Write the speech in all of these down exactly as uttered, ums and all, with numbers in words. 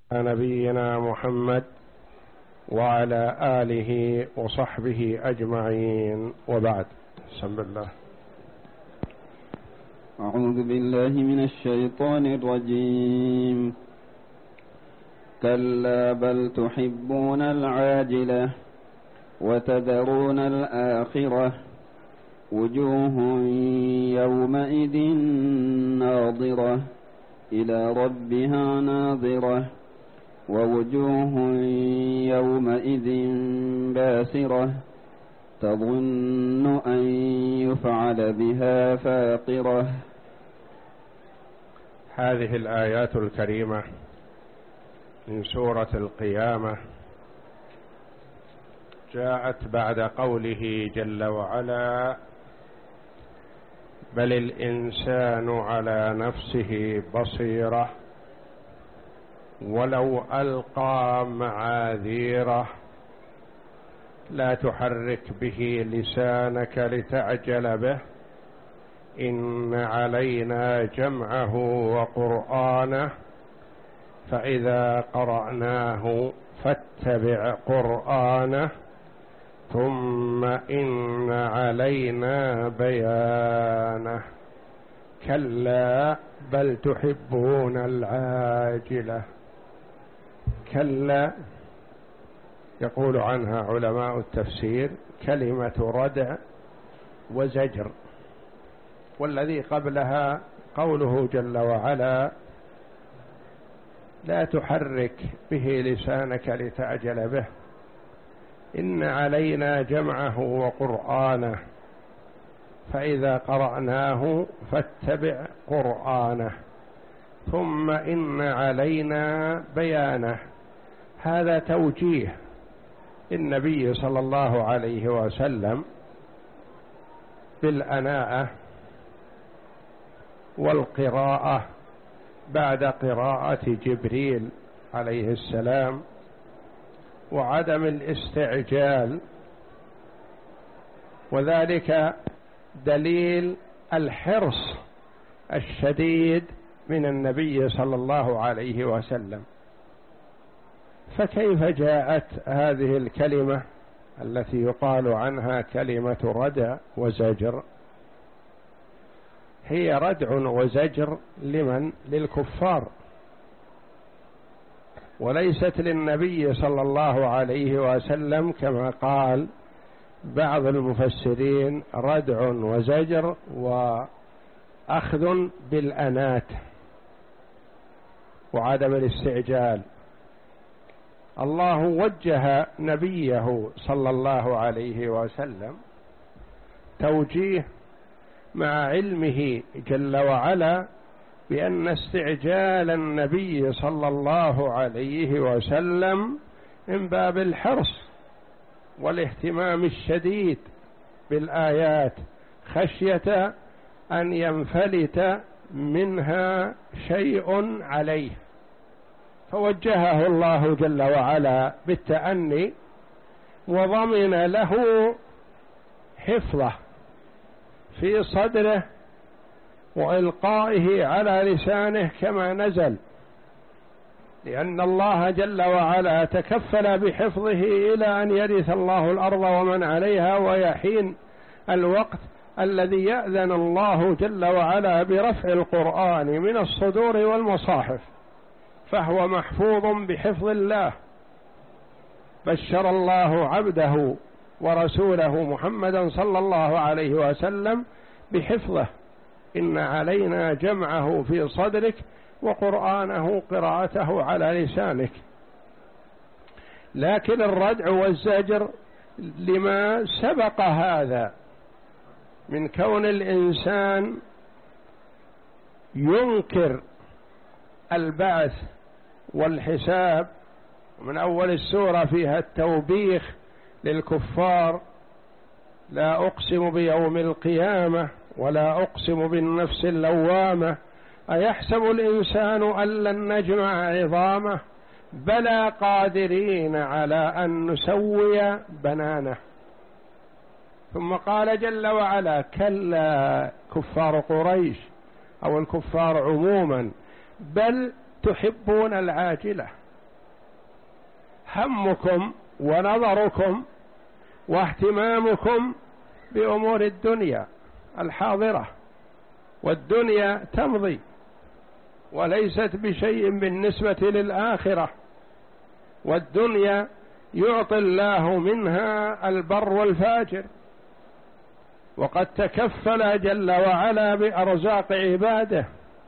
نبينا محمد وعلى آله وصحبه أجمعين، وبعد. بسم الله. أعوذ بالله من الشيطان الرجيم. كلا بل تحبون العاجلة وتذرون الآخرة وجوه يومئذ ناظرة إلى ربها ناظرة ووجوه يومئذ باسرة تظن أن يفعل بها فاقرة. هذه الآيات الكريمة من سورة القيامة جاءت بعد قوله جل وعلا: بل الإنسان على نفسه بصيرة ولو ألقى معاذيره لا تحرك به لسانك لتعجل به إن علينا جمعه وقرآنه فإذا قرأناه فاتبع قرآنه ثم إن علينا بيانه. كلا بل تحبون العاجلة. كلا يقول عنها علماء التفسير كلمة ردع وزجر، والذي قبلها قوله جل وعلا: لا تحرك به لسانك لتعجل به إن علينا جمعه وقرآنه فإذا قرأناه فاتبع قرآنه ثم إن علينا بيانه. هذا توجيه النبي صلى الله عليه وسلم بالأناءة والقراءة بعد قراءة جبريل عليه السلام وعدم الاستعجال، وذلك دليل الحرص الشديد من النبي صلى الله عليه وسلم. فكيف جاءت هذه الكلمة التي يقال عنها كلمة ردع وزجر؟ هي ردع وزجر لمن؟ للكفار، وليست للنبي صلى الله عليه وسلم كما قال بعض المفسرين ردع وزجر وأخذ بالأنات وعدم الاستعجال. الله وجه نبيه صلى الله عليه وسلم توجيه مع علمه جل وعلا بأن استعجال النبي صلى الله عليه وسلم من باب الحرص والاهتمام الشديد بالآيات خشية أن ينفلت منها شيء عليه، فوجهه الله جل وعلا بالتأني وضمن له حفظه في صدره وإلقائه على لسانه كما نزل، لأن الله جل وعلا تكفل بحفظه إلى أن يرث الله الأرض ومن عليها ويحين الوقت الذي يأذن الله جل وعلا برفع القرآن من الصدور والمصاحف، فهو محفوظ بحفظ الله. بشر الله عبده ورسوله محمدا صلى الله عليه وسلم بحفظه: إن علينا جمعه في صدرك وقرآنه قراءته على لسانك. لكن الردع والزجر لما سبق هذا من كون الإنسان ينكر البعث والحساب، من أول السورة فيها التوبيخ للكفار: لا أقسم بيوم القيامة ولا أقسم بالنفس اللوامة أيحسب الإنسان أن لن نجمع عظامه بلى قادرين على أن نسوي بنانه. ثم قال جل وعلا: كلا، كفار قريش أو الكفار عموما، بل تحبون العاجلة، همكم ونظركم واهتمامكم بأمور الدنيا الحاضرة، والدنيا تمضي وليست بشيء بالنسبة للآخرة، والدنيا يعطي الله منها البر والفاجر، وقد تكفل جل وعلا بأرزاق عباده.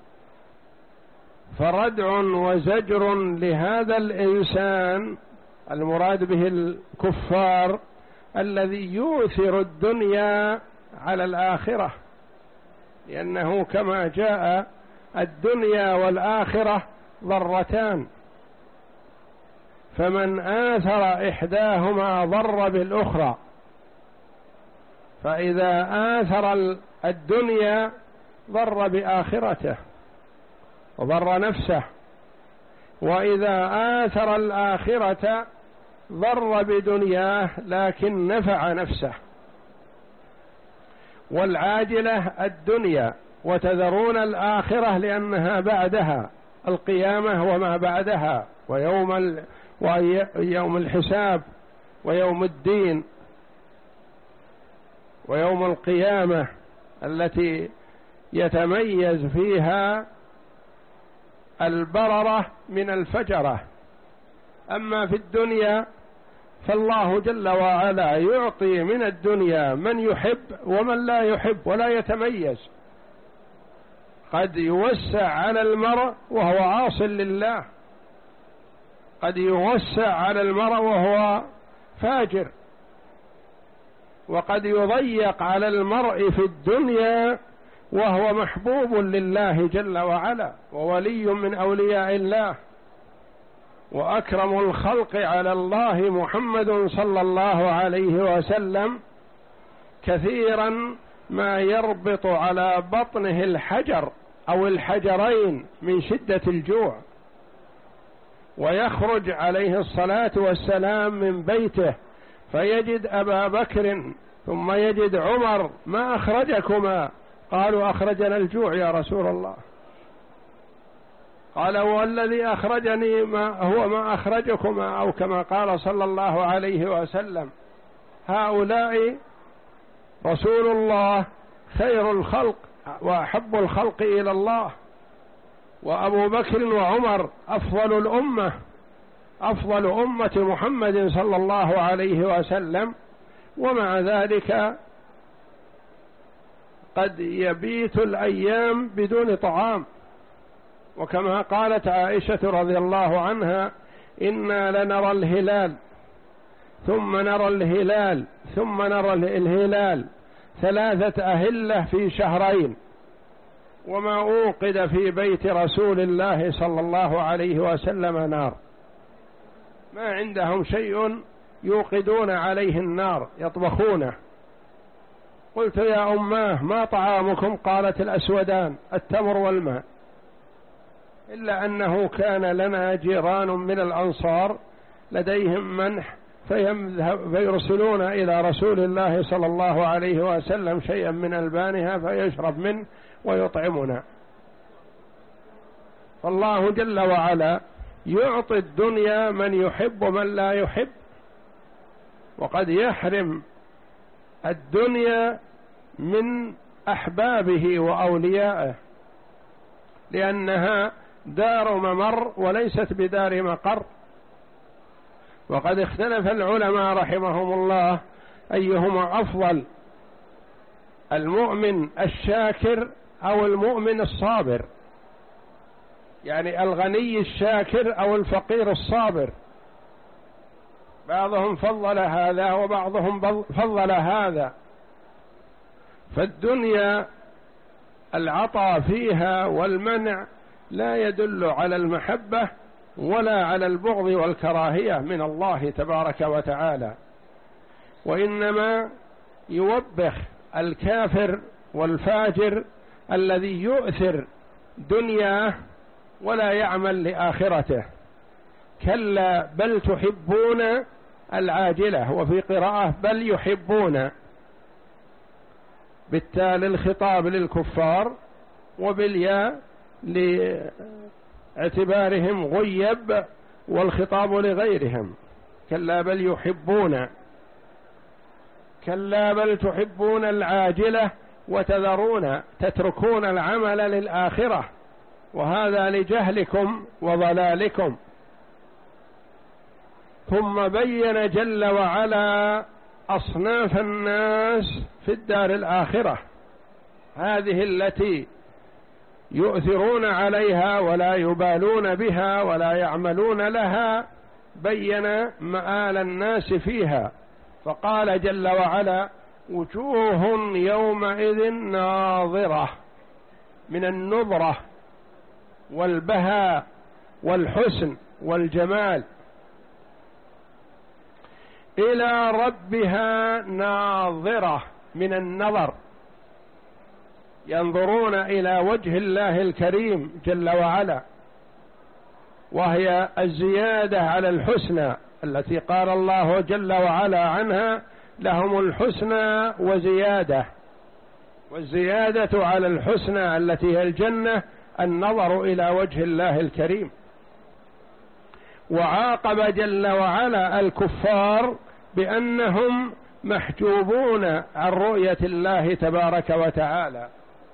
فردع وزجر لهذا الإنسان المراد به الكفار الذي يؤثر الدنيا على الآخرة، لأنه كما جاء الدنيا والآخرة ضرتان، فمن آثر إحداهما ضر بالأخرى، فإذا آثر الدنيا ضر بآخرته وضر نفسه، وإذا آثر الآخرة ضر بدنياه لكن نفع نفسه. والعاجلة الدنيا وتذرون الآخرة لأنها بعدها القيامة وما بعدها، ويوم ال... ويوم الحساب ويوم الدين ويوم القيامة التي يتميز فيها البررة من الفجرة. أما في الدنيا فالله جل وعلا يعطي من الدنيا من يحب ومن لا يحب ولا يتميز. قد يوسع على المرء وهو عاص لله، قد يوسع على المرء وهو فاجر، وقد يضيق على المرء في الدنيا وهو محبوب لله جل وعلا وولي من أولياء الله. وأكرم الخلق على الله محمد صلى الله عليه وسلم كثيرا ما يربط على بطنه الحجر أو الحجرين من شدة الجوع، ويخرج عليه الصلاة والسلام من بيته فيجد أبا بكر ثم يجد عمر: ما أخرجكما؟ قالوا: أخرجنا الجوع يا رسول الله. قال: والذي أخرجني ما هو ما أخرجكما، أو كما قال صلى الله عليه وسلم: هؤلاء رسول الله خير الخلق وأحب الخلق إلى الله، وأبو بكر وعمر أفضل الأمة، أفضل أمة محمد صلى الله عليه وسلم، ومع ذلك قد يبيت الأيام بدون طعام. وكما قالت عائشة رضي الله عنها: إنا لنرى الهلال ثم نرى الهلال ثم نرى الهلال ثلاثة أهلة في شهرين، وما أوقد في بيت رسول الله صلى الله عليه وسلم نار، ما عندهم شيء يوقدون عليه النار يطبخونه. قلت: يا أماه ما طعامكم؟ قالت: الأسودان، التمر والماء. إلا أنه كان لنا جيران من الأنصار لديهم منح فيرسلون إلى رسول الله صلى الله عليه وسلم شيئا من ألبانها فيشرب منه ويطعمنا. فالله جل وعلا يعطي الدنيا من يحب ومن لا يحب، وقد يحرم الدنيا من أحبابه وأوليائه، لأنها دار ممر وليست بدار مقر. وقد اختلف العلماء رحمهم الله أيهما أفضل، المؤمن الشاكر أو المؤمن الصابر، يعني الغني الشاكر أو الفقير الصابر. بعضهم فضل هذا وبعضهم فضل هذا. فالدنيا العطاء فيها والمنع لا يدل على المحبة ولا على البغض والكراهية من الله تبارك وتعالى، وإنما يوبخ الكافر والفاجر الذي يؤثر دنياه ولا يعمل لآخرته. كلا بل تحبون العاجلة، وفي قراءة بل يحبون، بالتالي الخطاب للكفار وبالياء لاعتبارهم غيب والخطاب لغيرهم. كلا بل يحبون كلا بل تحبون العاجلة وتذرون تتركون العمل للآخرة، وهذا لجهلكم وضلالكم. ثم بين جل وعلا أصناف الناس في الدار الآخرة، هذه التي يؤثرون عليها ولا يبالون بها ولا يعملون لها، بين مآل الناس فيها، فقال جل وعلا: وجوه يومئذ ناظرة، من النظرة والبهاء والحسن والجمال، إلى ربها ناظرة، من النظر، ينظرون إلى وجه الله الكريم جل وعلا، وهي الزيادة على الحسنى التي قال الله جل وعلا عنها: لهم الحسنى وزيادة، والزيادة على الحسنى التي هي الجنة النظر إلى وجه الله الكريم. وعاقب جل وعلا الكفار بأنهم محجوبون عن رؤية الله تبارك وتعالى.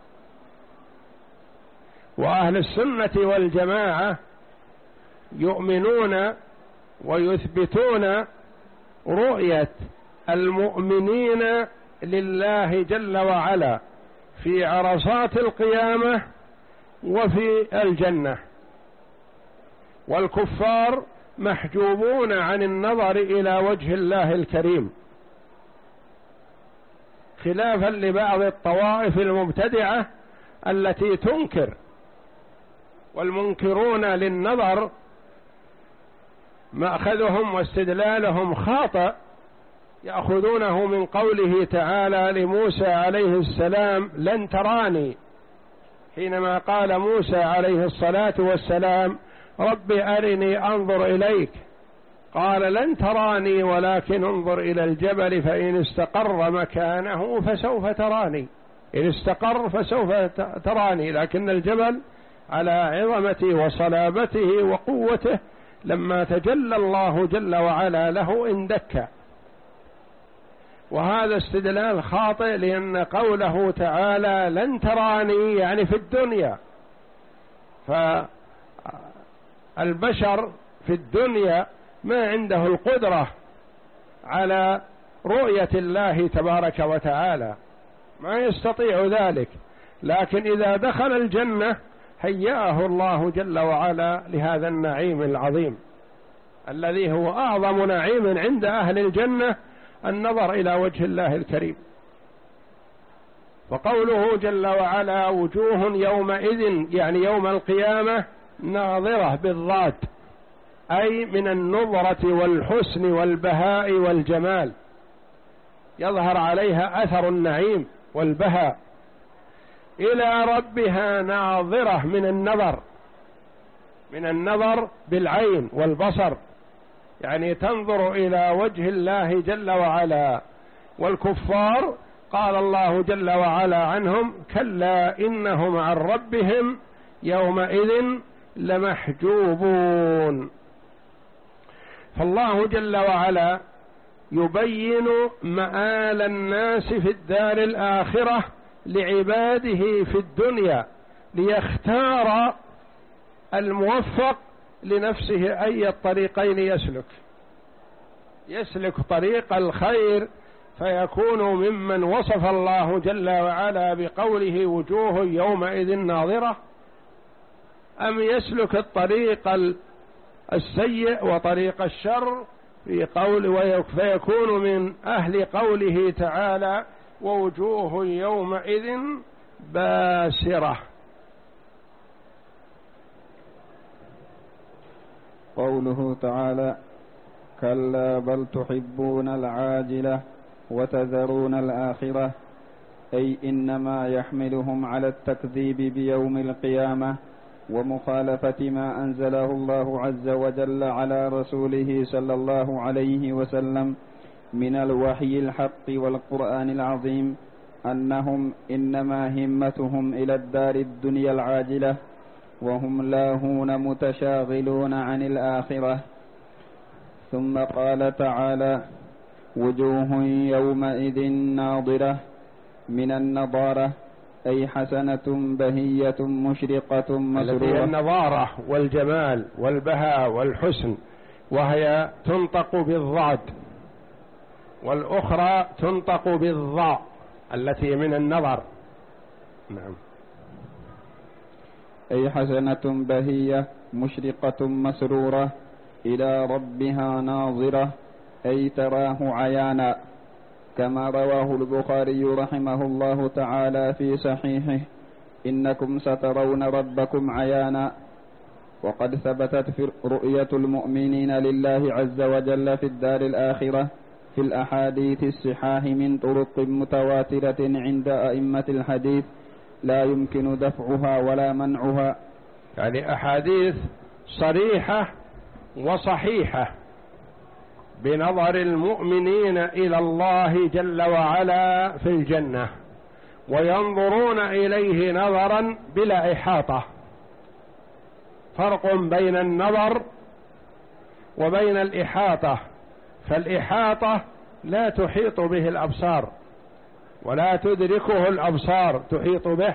وأهل السنة والجماعة يؤمنون ويثبتون رؤية المؤمنين لله جل وعلا في عرصات القيامة وفي الجنة، والكفار محجوبون عن النظر إلى وجه الله الكريم، خلافا لبعض الطوائف المبتدعة التي تنكر. والمنكرون للنظر مأخذهم واستدلالهم خاطئ، يأخذونه من قوله تعالى لموسى عليه السلام: لن تراني، حينما قال موسى عليه الصلاة والسلام: رب أرني أنظر إليك، قال: لن تراني ولكن انظر إلى الجبل فإن استقر مكانه فسوف تراني، إن استقر فسوف تراني، لكن الجبل على عظمته وصلابته وقوته لما تجلى الله جل وعلا له اندك. وهذا استدلال خاطئ، لأن قوله تعالى لن تراني يعني في الدنيا، فالبشر في الدنيا ما عنده القدرة على رؤية الله تبارك وتعالى، ما يستطيع ذلك، لكن إذا دخل الجنة هيأه الله جل وعلا لهذا النعيم العظيم الذي هو أعظم نعيم عند أهل الجنة، النظر إلى وجه الله الكريم. وقوله جل وعلا: وجوه يومئذ يعني يوم القيامة ناظرة بالضاد، أي من النظرة والحسن والبهاء والجمال، يظهر عليها أثر النعيم والبهاء. إلى ربها ناظرة، من النظر، من النظر بالعين والبصر، يعني تنظر إلى وجه الله جل وعلا. والكفار قال الله جل وعلا عنهم: كلا إنهم عن ربهم يومئذ لمحجوبون. فالله جل وعلا يبين مآل الناس في الدار الآخرة لعباده في الدنيا، ليختار الموفق لنفسه أي الطريقين يسلك، يسلك طريق الخير فيكون ممن وصف الله جل وعلا بقوله: وجوه يومئذ ناظرة، أم يسلك الطريق السيء وطريق الشر في قول فيكون من أهل قوله تعالى: ووجوه يومئذ باسرة. قوله تعالى: كلا بل تحبون العاجلة وتذرون الآخرة، أي إنما يحملهم على التكذيب بيوم القيامة ومخالفة ما أنزله الله عز وجل على رسوله صلى الله عليه وسلم من الوحي الحق والقرآن العظيم، أنهم إنما همتهم إلى الدار الدنيا العاجلة، وهم لاهون متشاغلون عن الآخرة. ثم قال تعالى: وجوه يومئذ ناضرة، من النضارة أي حسنة بهية مشرقة مسرورة، التي النضارة والجمال والبهاء والحسن، وهي تنطق بالضاد، والأخرى تنطق بالضاء التي من النظر. نعم. أي حسنة بهية مشرقة مسرورة إلى ربها ناظرة، أي تراه عيانا، كما رواه البخاري رحمه الله تعالى في صحيحه: إنكم سترون ربكم عيانا. وقد ثبتت في رؤية المؤمنين لله عز وجل في الدار الآخرة في الأحاديث الصحاح من طرق متواترة عند أئمة الحديث لا يمكن دفعها ولا منعها، يعني أحاديث صريحة وصحيحة بنظر المؤمنين إلى الله جل وعلا في الجنة، وينظرون إليه نظرا بلا إحاطة. فرق بين النظر وبين الإحاطة، فالإحاطة لا تحيط به الأبصار ولا تدركه الأبصار تحيط به،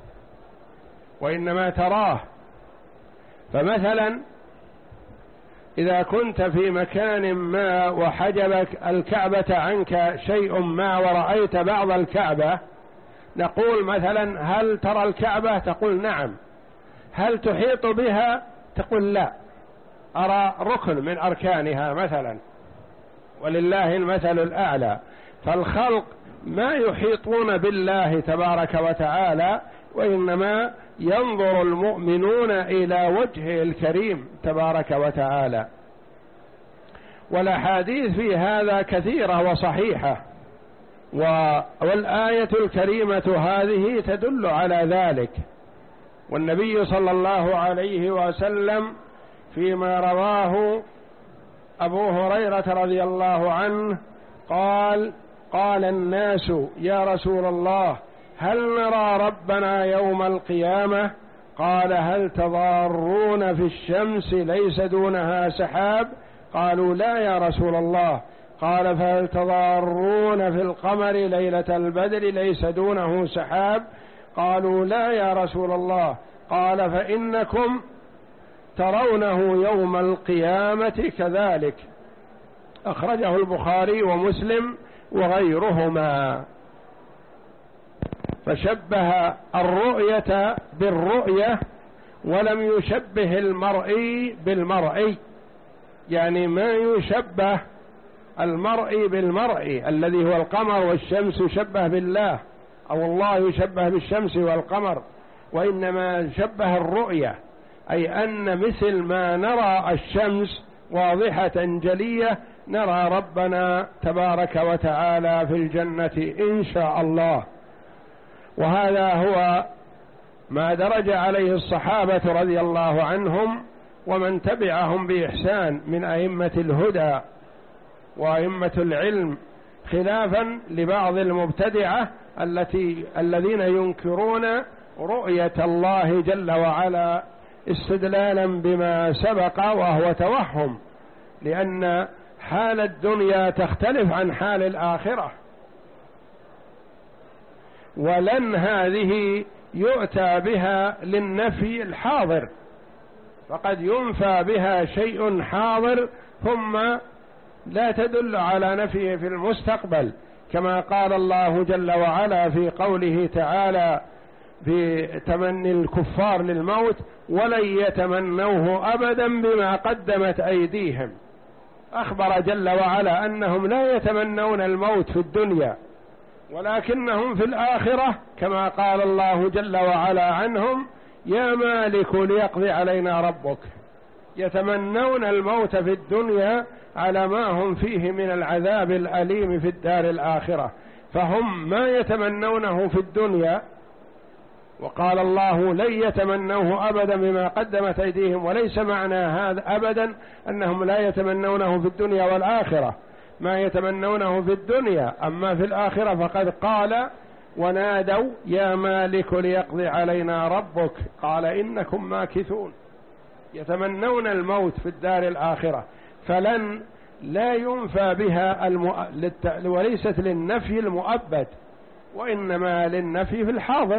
وإنما تراه. فمثلا إذا كنت في مكان ما وحجبك الكعبة عنك شيء ما ورأيت بعض الكعبة، نقول مثلا: هل ترى الكعبة؟ تقول: نعم. هل تحيط بها؟ تقول: لا، أرى ركن من أركانها مثلا، ولله المثل الأعلى. فالخلق ما يحيطون بالله تبارك وتعالى، وإنما ينظر المؤمنون إلى وجهه الكريم تبارك وتعالى. والأحاديث في هذا كثيرة وصحيحة، والآية الكريمة هذه تدل على ذلك. والنبي صلى الله عليه وسلم فيما رواه أبو هريرة رضي الله عنه قال: قال الناس: يا رسول الله، هل نرى ربنا يوم القيامة؟ قال: هل تضارون في الشمس ليس دونها سحاب؟ قالوا: لا يا رسول الله. قال: فهل تضارون في القمر ليلة البدر ليس دونه سحاب؟ قالوا: لا يا رسول الله. قال: فإنكم ترونه يوم القيامة كذلك. أخرجه البخاري ومسلم وغيرهما. فشبه الرؤية بالرؤية ولم يشبه المرئي بالمرئي، يعني ما يشبه المرئي بالمرئي الذي هو القمر والشمس يشبه بالله، أو الله يشبه بالشمس والقمر، وإنما شبه الرؤية، أي أن مثل ما نرى الشمس واضحة جلية نرى ربنا تبارك وتعالى في الجنة إن شاء الله. وهذا هو ما درج عليه الصحابة رضي الله عنهم ومن تبعهم بإحسان من أئمة الهدى وأئمة العلم، خلافا لبعض المبتدعة التي الذين ينكرون رؤية الله جل وعلا استدلالا بما سبق، وهو توهم، لأن حال الدنيا تختلف عن حال الآخرة، ولن هذه يؤتى بها للنفي الحاضر، فقد ينفى بها شيء حاضر ثم لا تدل على نفيه في المستقبل، كما قال الله جل وعلا في قوله تعالى في تمني الكفار للموت: ولن يتمنوه أبدا بما قدمت أيديهم. أخبر جل وعلا أنهم لا يتمنون الموت في الدنيا، ولكنهم في الآخرة كما قال الله جل وعلا عنهم: يا مالك ليقضي علينا ربك. يتمنون الموت في الدنيا على ما هم فيه من العذاب الأليم في الدار الآخرة، فهم ما يتمنونه في الدنيا. وقال الله: لن يتمنوه أبدا بما قدمت أيديهم، وليس معنى هذا أبدا أنهم لا يتمنونه في الدنيا والآخرة، ما يتمنونه في الدنيا، أما في الآخرة فقد قال: ونادوا يا مالك ليقضي علينا ربك قال إنكم ماكثون. يتمنون الموت في الدار الآخرة، فلن لا ينفى بها المؤ... للت... وليست للنفي المؤبد، وإنما للنفي في الحاضر،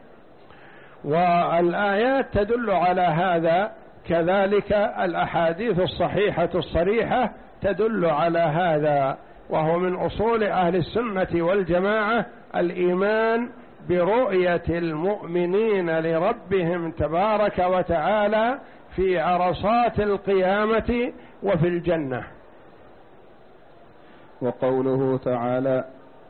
والآيات تدل على هذا، كذلك الأحاديث الصحيحة الصريحة تدل على هذا. وهو من أصول أهل السنة والجماعة الإيمان برؤية المؤمنين لربهم تبارك وتعالى في عرصات القيامة وفي الجنة. وقوله تعالى: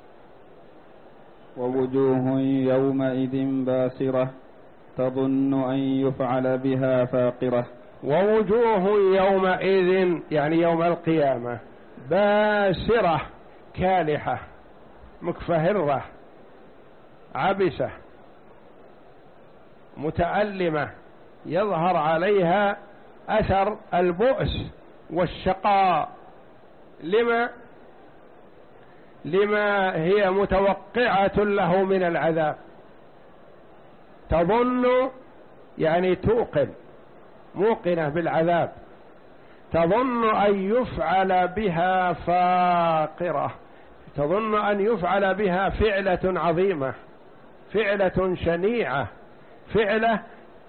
ووجوه يومئذ باسرة تظن أن يفعل بها فاقرة. ووجوه يومئذ يعني يوم القيامة باسرة كالحة مكفهرة عبسة متألمة، يظهر عليها أثر البؤس والشقاء. لما لما هي متوقعة له من العذاب. تظن يعني توقن، موقنة بالعذاب. تظن أن يفعل بها فاقرة، تظن أن يفعل بها فعلة عظيمة، فعلة شنيعة، فعلة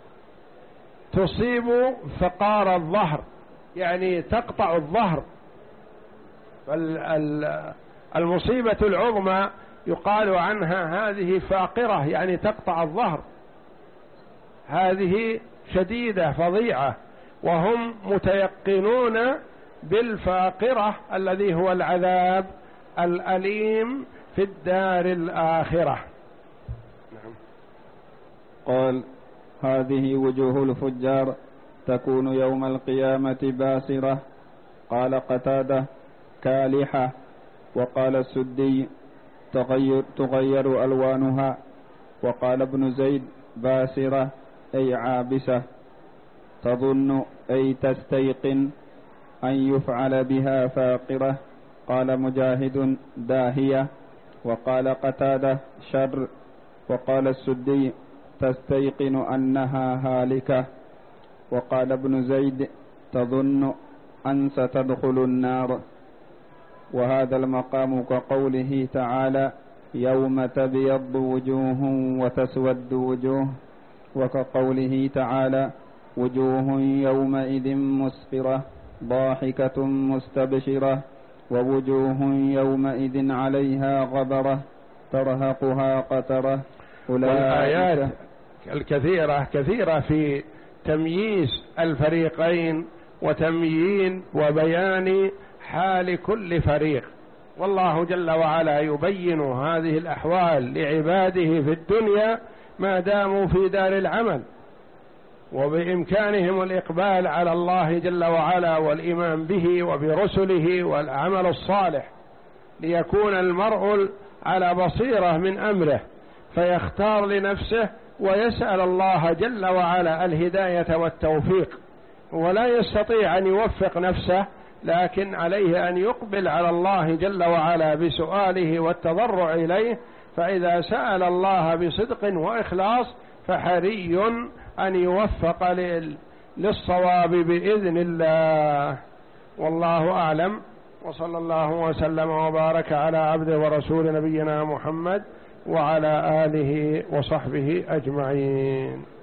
تصيب فقار الظهر، يعني تقطع الظهر. المصيبة العظمى يقال عنها هذه فاقرة، يعني تقطع الظهر، هذه شديدة فظيعة، وهم متيقنون بالفاقرة الذي هو العذاب الأليم في الدار الآخرة. نعم. قال: هذه وجوه الفجار تكون يوم القيامة باسرة. قال قتادة: كالحة. وقال السدي: تغير, تغير ألوانها. وقال ابن زيد: باسرة أي عابسة. تظن أي تستيقن أن يفعل بها فاقرة. قال مجاهد: داهية. وقال قتادة: شر. وقال السدي: تستيقن أنها هالكة. وقال ابن زيد: تظن أن ستدخل النار. وهذا المقام كقوله تعالى: يوم تبيض وجوه وتسود وجوه. وكقوله تعالى: وجوه يومئذ مسفرة ضاحكة مستبشرة ووجوه يومئذ عليها غبرة ترهقها قترة. والآيات الكثيرة كثيرة في تمييز الفريقين وتميين وبيان حال كل فريق، والله جل وعلا يبين هذه الأحوال لعباده في الدنيا ما داموا في دار العمل، وبإمكانهم الإقبال على الله جل وعلا والإيمان به وبرسله والعمل الصالح، ليكون المرء على بصيرة من أمره فيختار لنفسه ويسأل الله جل وعلا الهداية والتوفيق. ولا يستطيع أن يوفق نفسه، لكن عليه أن يقبل على الله جل وعلا بسؤاله والتضرع إليه. فإذا سأل الله بصدق وإخلاص فحري أن يوفق للصواب بإذن الله. والله أعلم، وصلى الله وسلم وبارك على عبده ورسول نبينا محمد وعلى آله وصحبه أجمعين.